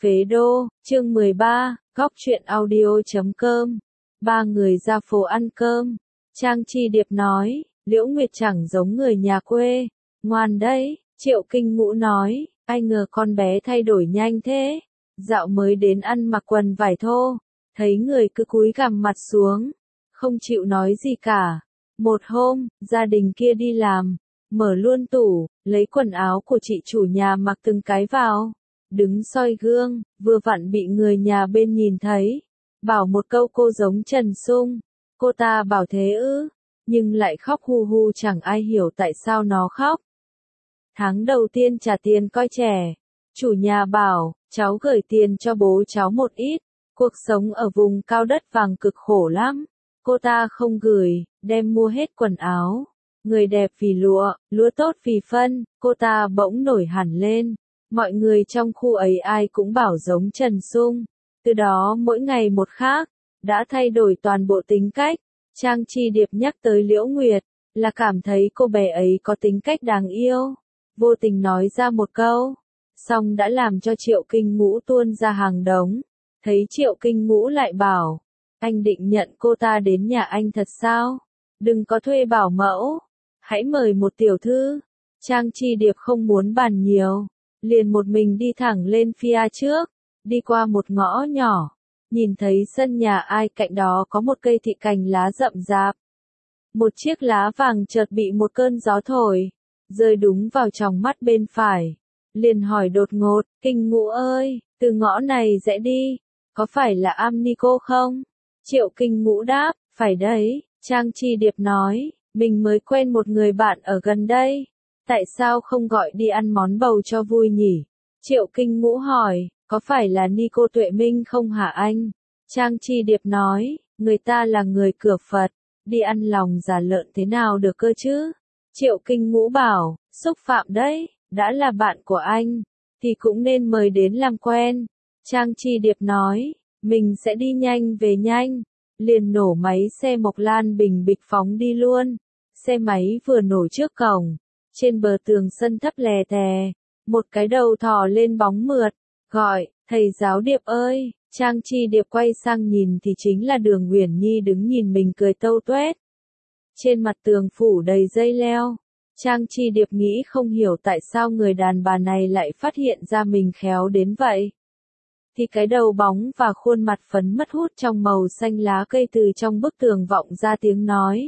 Phế Đô, chương 13, góc truyện audio.com. Ba người ra phố ăn cơm. Trang Chi Điệp nói, Liễu Nguyệt chẳng giống người nhà quê. Ngoan đấy, Triệu Kinh Ngũ nói, ai ngờ con bé thay đổi nhanh thế. Dạo mới đến ăn mặc quần vải thô, thấy người cứ cúi gằm mặt xuống, không chịu nói gì cả. Một hôm, gia đình kia đi làm, mở luôn tủ, lấy quần áo của chị chủ nhà mặc từng cái vào. Đứng soi gương, vừa vặn bị người nhà bên nhìn thấy. Bảo một câu cô giống Trần Sung. Cô ta bảo thế ư, nhưng lại khóc hu hu chẳng ai hiểu tại sao nó khóc. Tháng đầu tiên trả tiền coi trẻ. Chủ nhà bảo, cháu gửi tiền cho bố cháu một ít. Cuộc sống ở vùng cao đất vàng cực khổ lắm. Cô ta không gửi, đem mua hết quần áo. Người đẹp vì lụa, lúa tốt vì phân, cô ta bỗng nổi hẳn lên. Mọi người trong khu ấy ai cũng bảo giống Trần Sung. Từ đó mỗi ngày một khác, đã thay đổi toàn bộ tính cách. Trang Chi Điệp nhắc tới Liễu Nguyệt, là cảm thấy cô bé ấy có tính cách đáng yêu. Vô tình nói ra một câu, xong đã làm cho Triệu Kinh Ngũ tuôn ra hàng đống. Thấy Triệu Kinh Ngũ lại bảo, anh định nhận cô ta đến nhà anh thật sao? Đừng có thuê bảo mẫu, hãy mời một tiểu thư. Trang Chi Điệp không muốn bàn nhiều, liền một mình đi thẳng lên phía trước, đi qua một ngõ nhỏ, nhìn thấy sân nhà ai cạnh đó có một cây thị cành lá rậm rạp. Một chiếc lá vàng chợt bị một cơn gió thổi, rơi đúng vào tròng mắt bên phải. Liền hỏi đột ngột, Kinh Ngũ ơi, từ ngõ này rẽ đi, có phải là Amnico không? Triệu Kinh Ngũ đáp, phải đấy. Trang Chi Điệp nói, mình mới quen một người bạn ở gần đây. Tại sao không gọi đi ăn món bầu cho vui nhỉ? Triệu Kinh Ngũ hỏi, có phải là Nico Tuệ Minh không hả anh? Trang Chi Điệp nói, người ta là người cửa Phật, đi ăn lòng giả lợn thế nào được cơ chứ? Triệu Kinh Ngũ bảo, xúc phạm đấy, đã là bạn của anh, thì cũng nên mời đến làm quen. Trang Chi Điệp nói, mình sẽ đi nhanh về nhanh. Liền nổ máy xe Mộc Lan bình bịch phóng đi luôn. Xe máy vừa nổ trước cổng, trên bờ tường sân thấp lè tè, một cái đầu thò lên bóng mượt, gọi, thầy giáo Điệp ơi. Trang Chi Điệp quay sang nhìn thì chính là Đường Uyển Nhi đứng nhìn mình cười tâu tuét. Trên mặt tường phủ đầy dây leo. Trang Chi Điệp nghĩ không hiểu tại sao người đàn bà này lại phát hiện ra mình khéo đến vậy. Thì cái đầu bóng và khuôn mặt phấn mất hút trong màu xanh lá cây từ trong bức tường vọng ra tiếng nói.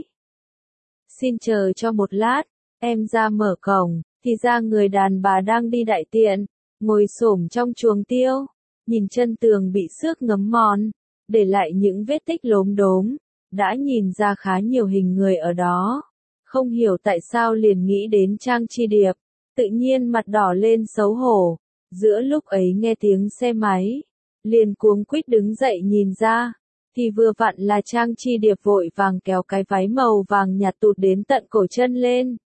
Xin chờ cho một lát, em ra mở cổng, thì ra người đàn bà đang đi đại tiện, ngồi xổm trong chuồng tiêu, nhìn chân tường bị xước ngấm mòn, để lại những vết tích lốm đốm, đã nhìn ra khá nhiều hình người ở đó. Không hiểu tại sao liền nghĩ đến Trang Chi Điệp, tự nhiên mặt đỏ lên xấu hổ. Giữa lúc ấy nghe tiếng xe máy, liền cuống quýt đứng dậy nhìn ra, thì vừa vặn là Trang Chi Điệp vội vàng kéo cái váy màu vàng nhạt tụt đến tận cổ chân lên.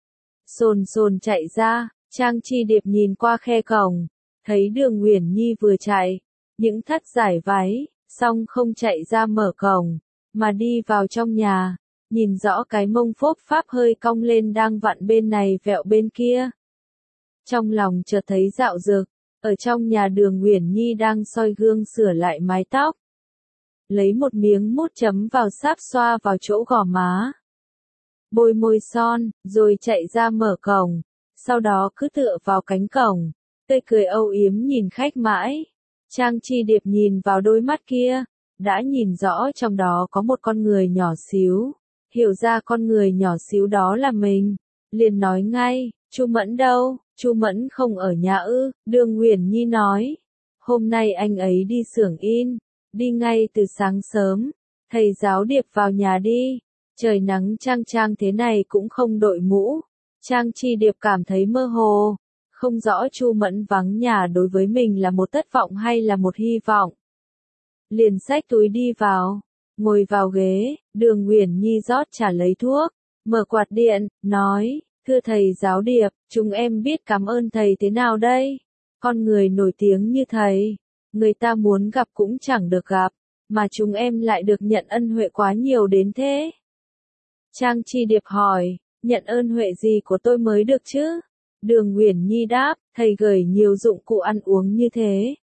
Sồn sồn chạy ra, Trang Chi Điệp nhìn qua khe cổng, thấy Đường Uyển Nhi vừa chạy, những thắt giải váy, xong không chạy ra mở cổng, mà đi vào trong nhà, nhìn rõ cái mông phốp pháp hơi cong lên đang vặn bên này vẹo bên kia. Trong lòng chợt thấy dạo dực, ở trong nhà Đường Uyển Nhi đang soi gương sửa lại mái tóc. Lấy một miếng mút chấm vào sáp xoa vào chỗ gò má. Bôi môi son, rồi chạy ra mở cổng, sau đó cứ tựa vào cánh cổng, tươi cười âu yếm nhìn khách mãi. Trang Chi Điệp nhìn vào đôi mắt kia, đã nhìn rõ trong đó có một con người nhỏ xíu, hiểu ra con người nhỏ xíu đó là mình, liền nói ngay, Chu Mẫn đâu? Chu Mẫn không ở nhà ư? Đường Uyển Nhi nói, hôm nay anh ấy đi xưởng in, đi ngay từ sáng sớm. Thầy giáo Điệp vào nhà đi, trời nắng chang chang thế này cũng không đội mũ. Trang Chi Điệp cảm thấy mơ hồ, không rõ Chu Mẫn vắng nhà đối với mình là một thất vọng hay là một hy vọng. Liền xách túi đi vào, ngồi vào ghế, Đường Uyển Nhi rót trà lấy thuốc, mở quạt điện, nói, thưa thầy giáo Điệp, chúng em biết cảm ơn thầy thế nào đây? Con người nổi tiếng như thầy, người ta muốn gặp cũng chẳng được gặp, mà chúng em lại được nhận ân huệ quá nhiều đến thế. Trang Chi Điệp hỏi, nhận ơn huệ gì của tôi mới được chứ? Đường Uyển Nhi đáp, thầy gửi nhiều dụng cụ ăn uống như thế,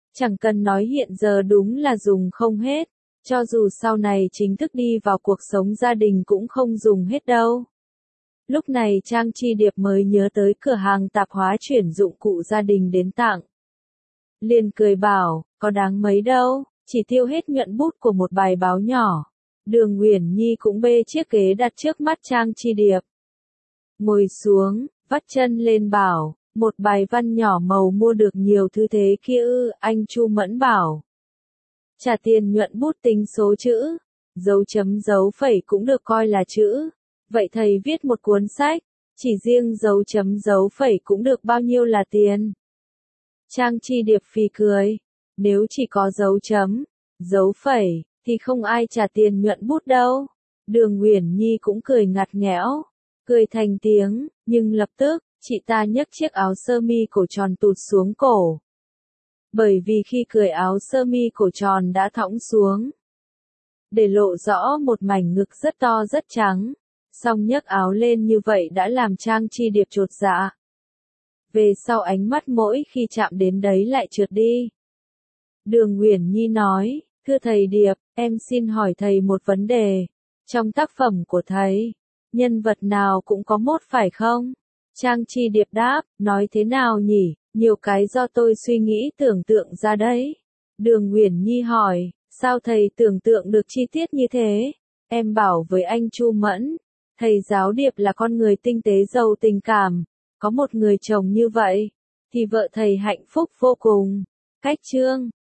Chẳng cần nói hiện giờ đúng là dùng không hết, cho dù sau này chính thức đi vào cuộc sống gia đình cũng không dùng hết đâu. Lúc này Trang Chi Điệp mới nhớ tới cửa hàng tạp hóa chuyển dụng cụ gia đình đến tặng. Liền cười bảo, có đáng mấy đâu, chỉ tiêu hết nhuận bút của một bài báo nhỏ. Đường Uyển Nhi cũng bê chiếc ghế đặt trước mắt Trang Chi Điệp. Ngồi xuống, vắt chân lên bảo, một bài văn nhỏ màu mua được nhiều thứ thế kia ư, anh Chu Mẫn bảo. Trả tiền nhuận bút tính số chữ, dấu chấm dấu phẩy cũng được coi là chữ. Vậy thầy viết một cuốn sách, chỉ riêng dấu chấm dấu phẩy cũng được bao nhiêu là tiền? Trang Chi Điệp phì cười, nếu chỉ có dấu chấm, dấu phẩy, thì không ai trả tiền nhuận bút đâu. Đường Uyển Nhi cũng cười ngặt nghẽo, cười thành tiếng, nhưng lập tức, chị ta nhấc chiếc áo sơ mi cổ tròn tụt xuống cổ. Bởi vì khi cười áo sơ mi cổ tròn đã thõng xuống, để lộ rõ một mảnh ngực rất to rất trắng. Song nhấc áo lên như vậy đã làm Trang Chi Điệp chột dạ. Về sau ánh mắt mỗi khi chạm đến đấy lại trượt đi. Đường Uyển Nhi nói, thưa thầy Điệp, em xin hỏi thầy một vấn đề. Trong tác phẩm của thầy, nhân vật nào cũng có mốt phải không? Trang Chi Điệp đáp, nói thế nào nhỉ, nhiều cái do tôi suy nghĩ tưởng tượng ra đấy. Đường Uyển Nhi hỏi, sao thầy tưởng tượng được chi tiết như thế? Em bảo với anh Chu Mẫn, thầy giáo Điệp là con người tinh tế giàu tình cảm, có một người chồng như vậy, thì vợ thầy hạnh phúc vô cùng. Cách chương